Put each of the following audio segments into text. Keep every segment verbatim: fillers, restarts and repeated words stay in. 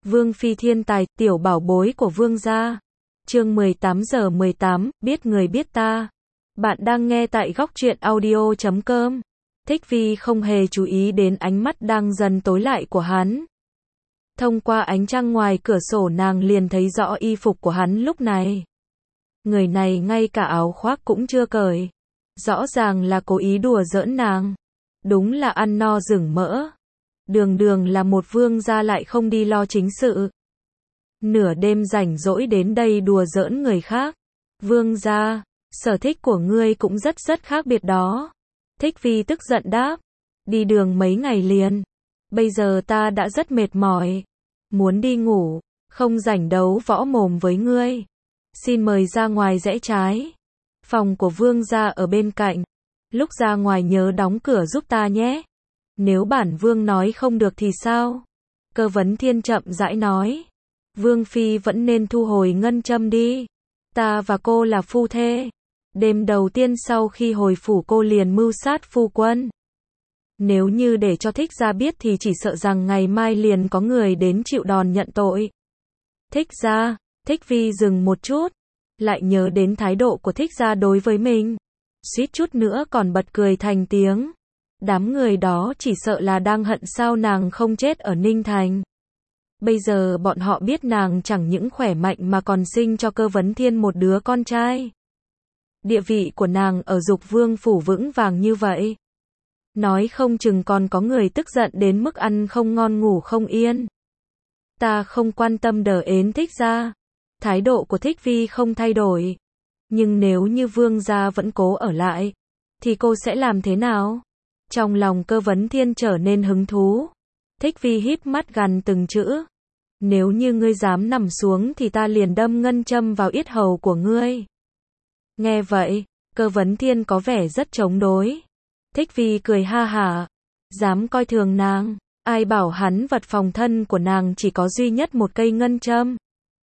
Vương phi thiên tài, tiểu bảo bối của vương gia. Chương mười tám giờ mười tám, biết người biết ta. Bạn đang nghe tại góc truyện audio chấm com. Thích Vi không hề chú ý đến ánh mắt đang dần tối lại của hắn. Thông qua ánh trăng ngoài cửa sổ nàng liền thấy rõ y phục của hắn lúc này. Người này ngay cả áo khoác cũng chưa cởi. Rõ ràng là cố ý đùa giỡn nàng. Đúng là ăn no rừng mỡ. Đường đường là một vương gia lại không đi lo chính sự. Nửa đêm rảnh rỗi đến đây đùa giỡn người khác. Vương gia, sở thích của ngươi cũng rất rất khác biệt đó. Thích Vi tức giận đáp. Đi đường mấy ngày liền. Bây giờ ta đã rất mệt mỏi. Muốn đi ngủ, không rảnh đấu võ mồm với ngươi. Xin mời ra ngoài rẽ trái. Phòng của vương gia ở bên cạnh. Lúc ra ngoài nhớ đóng cửa giúp ta nhé. Nếu bản vương nói không được thì sao? Cơ Vấn Thiên chậm rãi nói. Vương phi vẫn nên thu hồi ngân châm đi. Ta và cô là phu thê. Đêm đầu tiên sau khi hồi phủ cô liền mưu sát phu quân. Nếu như để cho thích gia biết thì chỉ sợ rằng ngày mai liền có người đến chịu đòn nhận tội. Thích gia, Thích Vi dừng một chút. Lại nhớ đến thái độ của thích gia đối với mình. Suýt chút nữa còn bật cười thành tiếng. Đám người đó chỉ sợ là đang hận sao nàng không chết ở Ninh Thành. Bây giờ bọn họ biết nàng chẳng những khỏe mạnh mà còn sinh cho Cơ Vấn Thiên một đứa con trai. Địa vị của nàng ở Dục Vương phủ vững vàng như vậy. Nói không chừng còn có người tức giận đến mức ăn không ngon ngủ không yên. Ta không quan tâm đờ ến thích gia. Thái độ của Thích Vi không thay đổi. Nhưng nếu như vương gia vẫn cố ở lại, thì cô sẽ làm thế nào? Trong lòng Cơ Vấn Thiên trở nên hứng thú. Thích Vi híp mắt gằn từng chữ. Nếu như ngươi dám nằm xuống thì ta liền đâm ngân châm vào yết hầu của ngươi. Nghe vậy, Cơ Vấn Thiên có vẻ rất chống đối. Thích Vi cười ha hả. Dám coi thường nàng. Ai bảo hắn vật phòng thân của nàng chỉ có duy nhất một cây ngân châm.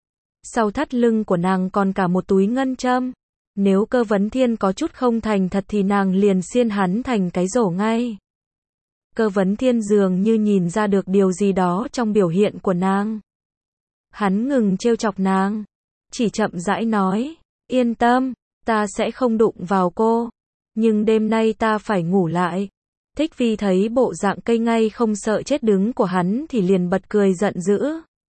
Sau thắt lưng của nàng còn cả một túi ngân châm. Nếu Cơ Vấn Thiên có chút không thành thật thì nàng liền xiên hắn thành cái rổ ngay. Cơ Vấn Thiên dường như nhìn ra được điều gì đó trong biểu hiện của nàng. Hắn ngừng trêu chọc nàng. Chỉ chậm rãi nói. Yên tâm, ta sẽ không đụng vào cô. Nhưng đêm nay ta phải ngủ lại. Thích Vi thấy bộ dạng cây ngay không sợ chết đứng của hắn thì liền bật cười giận dữ.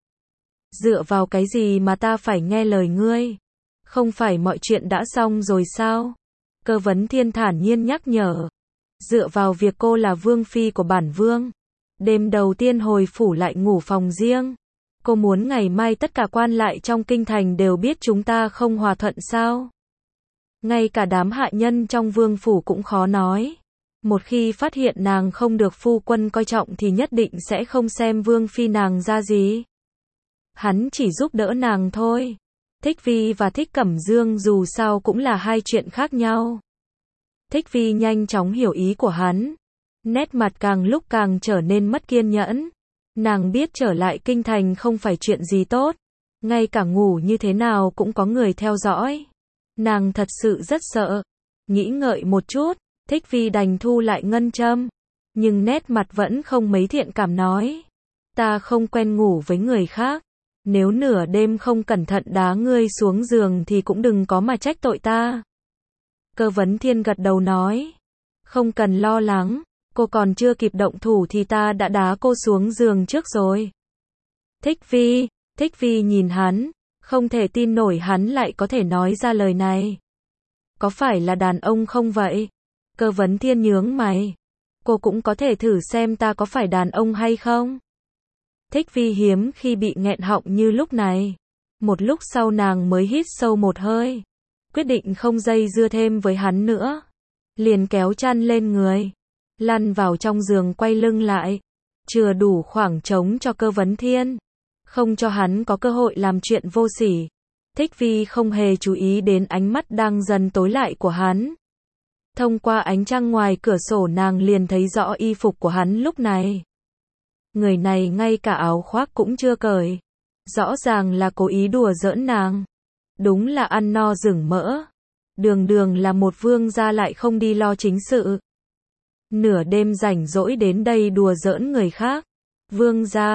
Dựa vào cái gì mà ta phải nghe lời ngươi? Không phải mọi chuyện đã xong rồi sao? Cơ Vấn Thiên thản nhiên nhắc nhở. Dựa vào việc cô là vương phi của bản vương. Đêm đầu tiên hồi phủ lại ngủ phòng riêng. Cô muốn ngày mai tất cả quan lại trong kinh thành đều biết chúng ta không hòa thuận sao? Ngay cả đám hạ nhân trong vương phủ cũng khó nói. Một khi phát hiện nàng không được phu quân coi trọng thì nhất định sẽ không xem vương phi nàng ra gì. Hắn chỉ giúp đỡ nàng thôi. Thích Vi và Thích Cẩm Dương dù sao cũng là hai chuyện khác nhau. Thích Vi nhanh chóng hiểu ý của hắn. Nét mặt càng lúc càng trở nên mất kiên nhẫn. Nàng biết trở lại kinh thành không phải chuyện gì tốt. Ngay cả ngủ như thế nào cũng có người theo dõi. Nàng thật sự rất sợ. Nghĩ ngợi một chút, Thích Vi đành thu lại ngân châm. Nhưng nét mặt vẫn không mấy thiện cảm nói. Ta không quen ngủ với người khác. Nếu nửa đêm không cẩn thận đá ngươi xuống giường thì cũng đừng có mà trách tội ta. Cơ Vấn Thiên gật đầu nói. Không cần lo lắng, cô còn chưa kịp động thủ thì ta đã đá cô xuống giường trước rồi. Thích Vi, Thích Vi nhìn hắn, không thể tin nổi hắn lại có thể nói ra lời này. Có phải là đàn ông không vậy? Cơ Vấn Thiên nhướng mày. Cô cũng có thể thử xem ta có phải đàn ông hay không? Thích Vi hiếm khi bị nghẹn họng như lúc này. Một lúc sau nàng mới hít sâu một hơi. Quyết định không dây dưa thêm với hắn nữa. Liền kéo chăn lên người. Lăn vào trong giường quay lưng lại. Chừa đủ khoảng trống cho Cơ Vấn Thiên. Không cho hắn có cơ hội làm chuyện vô sỉ. Thích Vi không hề chú ý đến ánh mắt đang dần tối lại của hắn. Thông qua ánh trăng ngoài cửa sổ nàng liền thấy rõ y phục của hắn lúc này. Người này ngay cả áo khoác cũng chưa cởi. Rõ ràng là cố ý đùa giỡn nàng. Đúng là ăn no rừng mỡ. Đường đường là một vương gia lại không đi lo chính sự. Nửa đêm rảnh rỗi đến đây đùa giỡn người khác. Vương gia,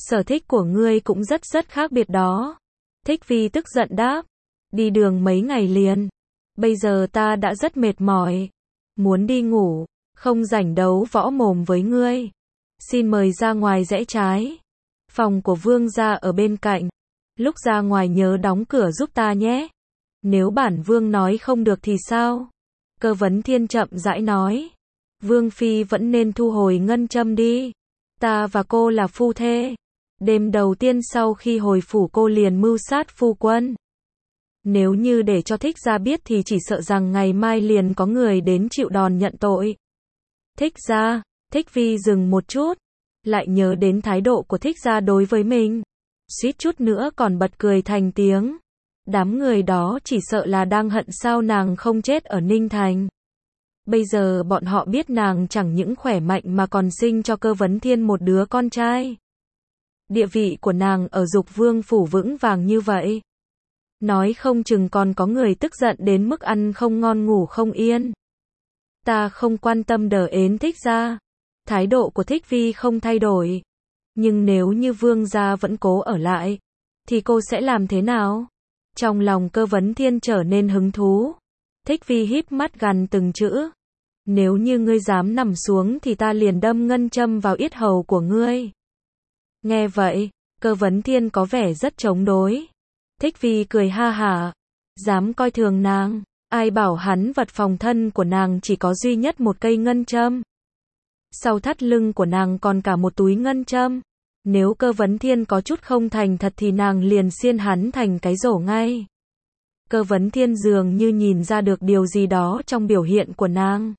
Sở thích của ngươi cũng rất rất khác biệt đó. Thích Vi tức giận đáp. Đi đường mấy ngày liền. Bây giờ ta đã rất mệt mỏi. Muốn đi ngủ. Không rảnh đấu võ mồm với ngươi. Xin mời ra ngoài rẽ trái. Phòng của Vương gia ở bên cạnh. Lúc ra ngoài nhớ đóng cửa giúp ta nhé. Nếu bản Vương nói không được thì sao? Cơ Vấn Thiên chậm rãi nói. Vương Phi vẫn nên thu hồi ngân châm đi. Ta và cô là phu thê. Đêm đầu tiên sau khi hồi phủ cô liền mưu sát phu quân. Nếu như để cho Thích gia biết thì chỉ sợ rằng ngày mai liền có người đến chịu đòn nhận tội. Thích gia, Thích Vi dừng một chút. Lại nhớ đến thái độ của Thích gia đối với mình. Suýt chút nữa còn bật cười thành tiếng. Đám người đó chỉ sợ là đang hận sao nàng không chết ở Ninh Thành. Bây giờ bọn họ biết nàng chẳng những khỏe mạnh mà còn sinh cho Cơ Vấn Thiên một đứa con trai. Địa vị của nàng ở Dục Vương phủ vững vàng như vậy. Nói không chừng còn có người tức giận đến mức ăn không ngon ngủ không yên. Ta không quan tâm đờ ến Thích gia. Thái độ của Thích Vi không thay đổi. Nhưng nếu như Vương gia vẫn cố ở lại, thì cô sẽ làm thế nào? Trong lòng Cơ Vấn Thiên trở nên hứng thú. Thích Vi híp mắt gằn từng chữ. Nếu như ngươi dám nằm xuống thì ta liền đâm ngân châm vào yết hầu của ngươi. Nghe vậy, Cơ Vấn Thiên có vẻ rất chống đối. Thích Vi cười ha hả. Dám coi thường nàng. Ai bảo hắn vật phòng thân của nàng chỉ có duy nhất một cây ngân châm. Sau thắt lưng của nàng còn cả một túi ngân châm. Nếu Cơ Vấn Thiên có chút không thành thật thì nàng liền xiên hắn thành cái rổ ngay. Cơ Vấn Thiên dường như nhìn ra được điều gì đó trong biểu hiện của nàng.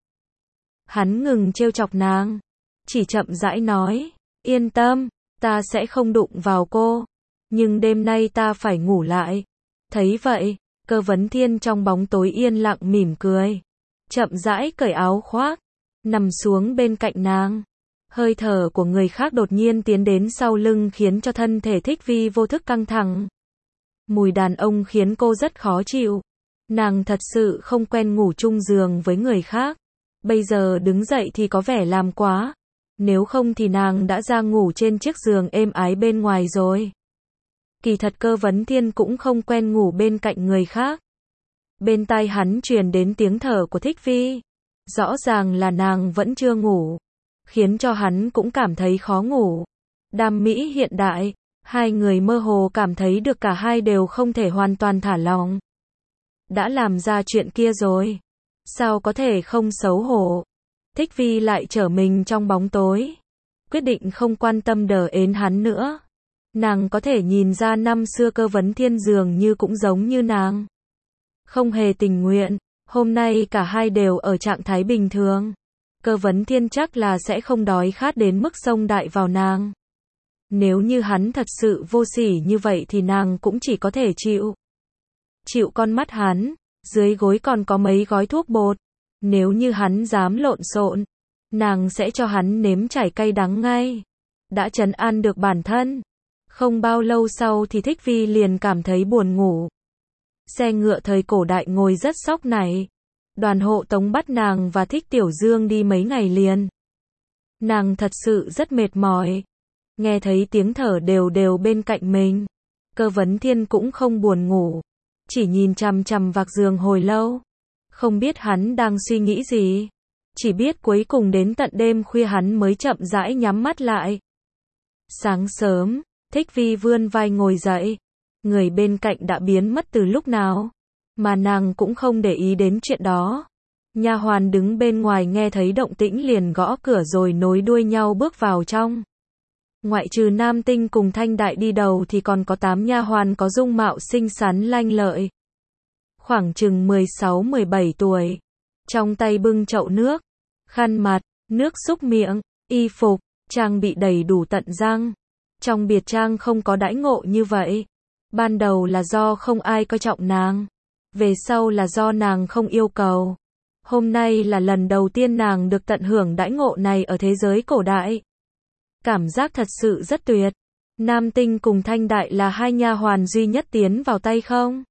Hắn ngừng trêu chọc nàng. Chỉ chậm rãi nói. Yên tâm, ta sẽ không đụng vào cô. Nhưng đêm nay ta phải ngủ lại. Thấy vậy, Cơ Vấn Thiên trong bóng tối yên lặng mỉm cười. Chậm rãi cởi áo khoác. Nằm xuống bên cạnh nàng. Hơi thở của người khác đột nhiên tiến đến sau lưng khiến cho thân thể Thích Vi vô thức căng thẳng. Mùi đàn ông khiến cô rất khó chịu. Nàng thật sự không quen ngủ chung giường với người khác. Bây giờ đứng dậy thì có vẻ làm quá. Nếu không thì nàng đã ra ngủ trên chiếc giường êm ái bên ngoài rồi. Kỳ thật Cơ Vấn Thiên cũng không quen ngủ bên cạnh người khác. Bên tai hắn truyền đến tiếng thở của Thích Vi. Rõ ràng là nàng vẫn chưa ngủ. Khiến cho hắn cũng cảm thấy khó ngủ. Đam mỹ hiện đại. Hai người mơ hồ cảm thấy được cả hai đều không thể hoàn toàn thả lỏng. Đã làm ra chuyện kia rồi. Sao có thể không xấu hổ. Thích Vi lại trở mình trong bóng tối. Quyết định không quan tâm đờ ến hắn nữa. Nàng có thể nhìn ra năm xưa Cơ Vấn Thiên dường như cũng giống như nàng. Không hề tình nguyện. Hôm nay cả hai đều ở trạng thái bình thường. Cơ Vấn Thiên chắc là sẽ không đói khát đến mức xông đại vào nàng. Nếu như hắn thật sự vô sỉ như vậy thì nàng cũng chỉ có thể chịu. Chịu con mắt hắn. Dưới gối còn có mấy gói thuốc bột. Nếu như hắn dám lộn xộn, nàng sẽ cho hắn nếm trải cay đắng ngay. Đã trấn an được bản thân. Không bao lâu sau thì Thích Vi liền cảm thấy buồn ngủ. Xe ngựa thời cổ đại ngồi rất sóc này. Đoàn hộ tống bắt nàng và Thích Tiểu Dương đi mấy ngày liền. Nàng thật sự rất mệt mỏi. Nghe thấy tiếng thở đều đều bên cạnh mình. Cơ Vấn Thiên cũng không buồn ngủ. Chỉ nhìn chằm chằm vạc giường hồi lâu. Không biết hắn đang suy nghĩ gì. Chỉ biết cuối cùng đến tận đêm khuya hắn mới chậm rãi nhắm mắt lại. Sáng sớm, Thích Vi vươn vai ngồi dậy. Người bên cạnh đã biến mất từ lúc nào. Mà nàng cũng không để ý đến chuyện đó. Nha hoàn đứng bên ngoài nghe thấy động tĩnh liền gõ cửa rồi nối đuôi nhau bước vào trong. Ngoại trừ Nam Tinh cùng Thanh Đại đi đầu thì còn có tám nha hoàn có dung mạo xinh xắn lanh lợi. Khoảng chừng mười sáu mười bảy tuổi. Trong tay bưng chậu nước, khăn mặt, nước súc miệng, y phục, trang bị đầy đủ tận răng. Trong biệt trang không có đãi ngộ như vậy. Ban đầu là do không ai coi trọng nàng. Về sau là do nàng không yêu cầu. Hôm nay là lần đầu tiên nàng được tận hưởng đãi ngộ này ở thế giới cổ đại. Cảm giác thật sự rất tuyệt. Nam Tinh cùng Thanh Đại là hai nha hoàn duy nhất tiến vào tay không?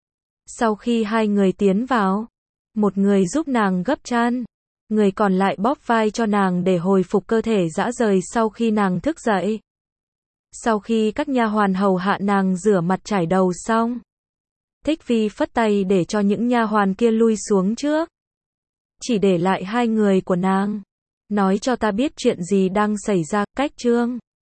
Sau khi hai người tiến vào, một người giúp nàng gấp chăn, người còn lại bóp vai cho nàng để hồi phục cơ thể rã rời sau khi nàng thức dậy. Sau khi các nha hoàn hầu hạ nàng rửa mặt chải đầu xong, Thích Phi phất tay để cho những nha hoàn kia lui xuống trước. Chỉ để lại hai người của nàng. Nói cho ta biết chuyện gì đang xảy ra, Cách Trương.